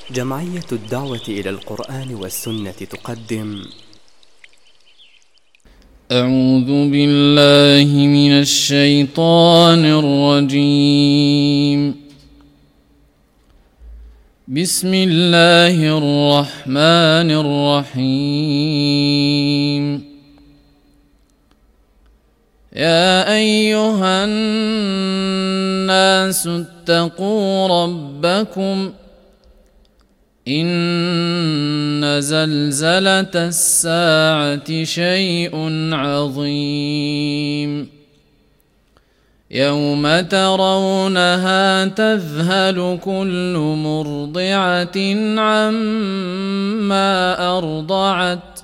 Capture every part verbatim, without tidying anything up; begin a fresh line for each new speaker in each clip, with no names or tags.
جمعية الدعوة إلى القرآن والسنة تقدم.
أعوذ بالله من الشيطان الرجيم. بسم الله الرحمن الرحيم. يا أيها الناس اتقوا ربكم إن زلزلة الساعة شيء عظيم يوم ترونها تذهل كل مرضعة عما أرضعت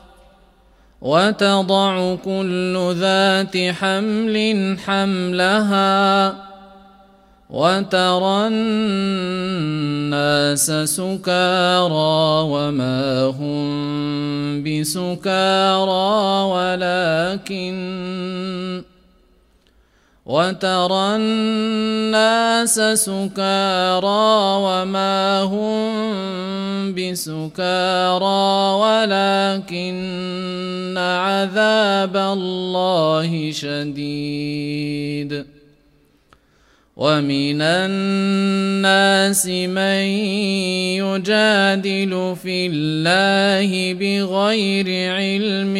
وتضع كل ذات حمل حملها وترى الناس سكارى وما هم بسكارى ولكن وترى الناس سكارى وما هم بسكارى ولكن عذاب الله شديد. ومن الناس من يجادل في الله بغير علم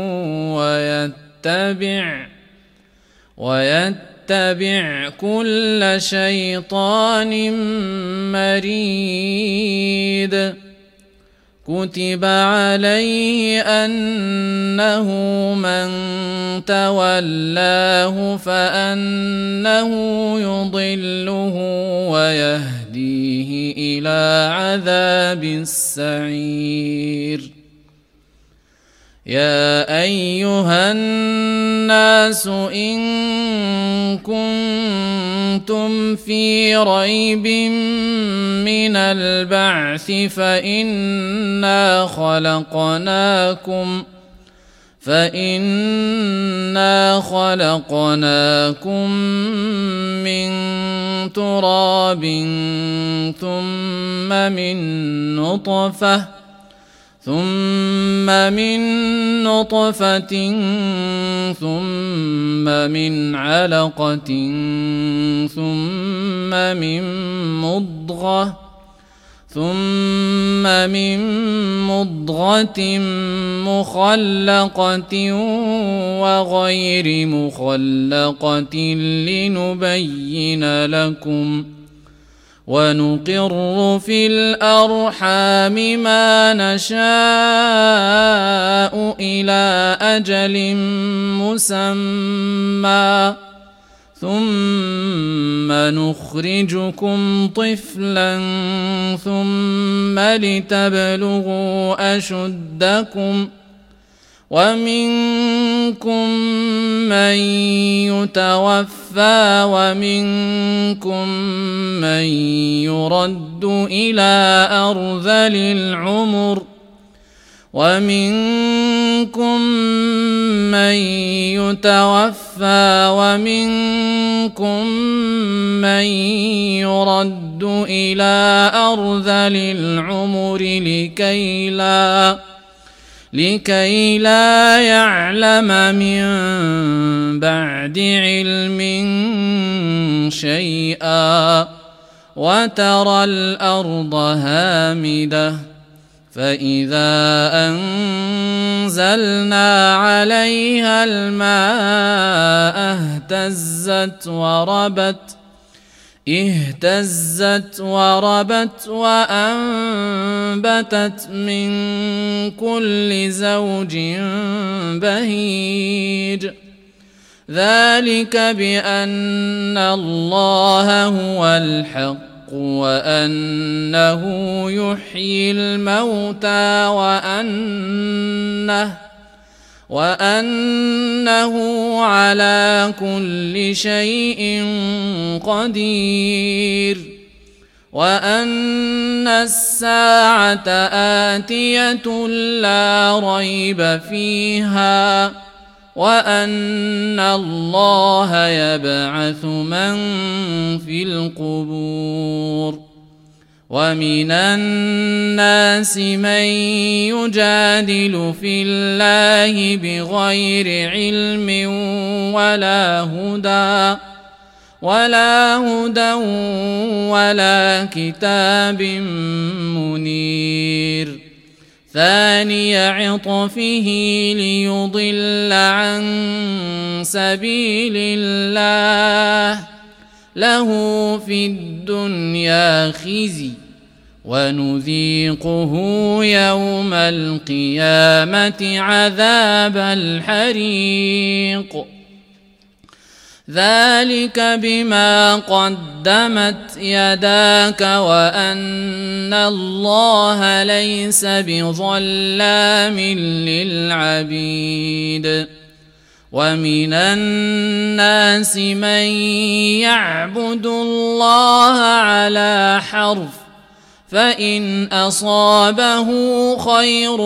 ويتبع ويتبع كل شيطان مريد. كتب عليه أنه من تولاه فأنه يضله ويهديه إلى عذاب السعير. يا أيها الناس إن كنتم في ريب من البعث فإنا خلقناكم فإنا خلقناكم من تراب ثم من نطفة ثم من نطفة ثم من علقة ثم من مضغة ثم من مضغة مخلقة وغير مخلقة لنبين لكم ونقر في الأرحام ما نشاء إلى أجل مسمى ثم نخرجكم طفلا ثم لتبلغوا أشدكم ومنكم من يتوفى ومنكم من يرد إلى أرذل العمر ومنكم من يتوفى ومنكم من يرد إلى أرذل العمر لكي لا لكي لا يعلم من بعد علم شيئا. وترى الأرض هامدة فإذا أنزلنا عليها الماء اهتزت وربت اهتزت وربت وأنبتت من كل زوج بهيج. ذلك بأن الله هو الحق وأنه يحيي الموتى وأنه وأنه على كل شيء قدير. وأن الساعة آتية لا ريب فيها وأن الله يبعث من في القبور ومن الناس من يجادل في الله بغير علم ولا هدى ولا هدى ولا كتاب منير ثاني عطفه ليضل عن سبيل الله له في الدنيا خزي ونذيقه يوم القيامة عذاب الحريق ذلك بما قدمت يداك وأن الله ليس بظلام للعبيد ومن الناس من يعبد الله على حرف فإن أصابه خير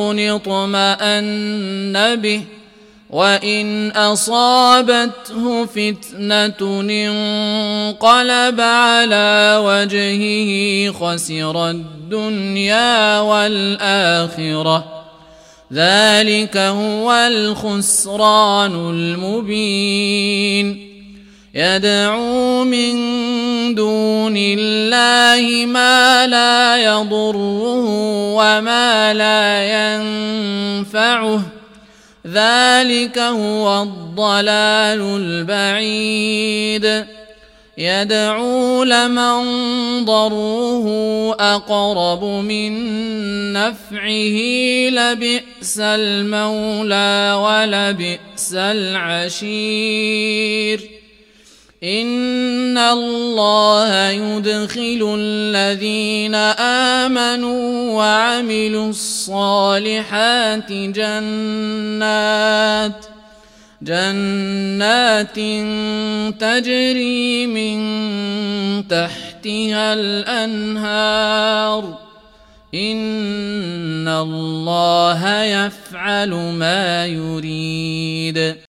اطمأن به وإن أصابته فتنة انقلب على وجهه خسر الدنيا والآخرة ذلك هو الخسران المبين يدعو من دون الله ما لا يضره وما لا ينفعه ذلك هو الضلال البعيد يدعو لمن ضره أقرب من نفعه لبئس المولى ولبئس العشير إن الله يدخل الذين آمنوا وعملوا الصالحات جنات جنات تجري من تحتها الأنهار إن الله يفعل ما يريد